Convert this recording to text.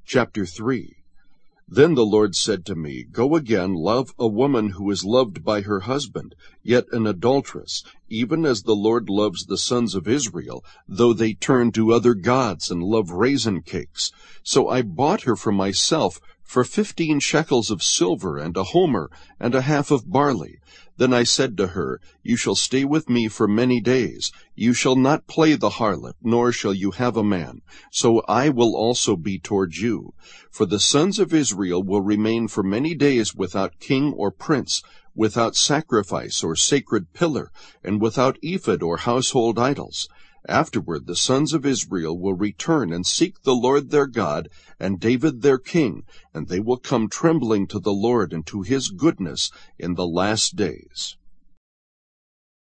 Chapter 3. Then the Lord said to me, Go again, love a woman who is loved by her husband, yet an adulteress, even as the Lord loves the sons of Israel, though they turn to other gods and love raisin cakes. So I bought her for myself for 15 shekels of silver, and a homer, and a half of barley. Then I said to her, You shall stay with me for many days. You shall not play the harlot, nor shall you have a man. So I will also be toward you. For the sons of Israel will remain for many days without king or prince, without sacrifice or sacred pillar, and without ephod or household idols. Afterward the sons of Israel will return and seek the Lord their God and David their king, and they will come trembling to the Lord and to his goodness in the last days.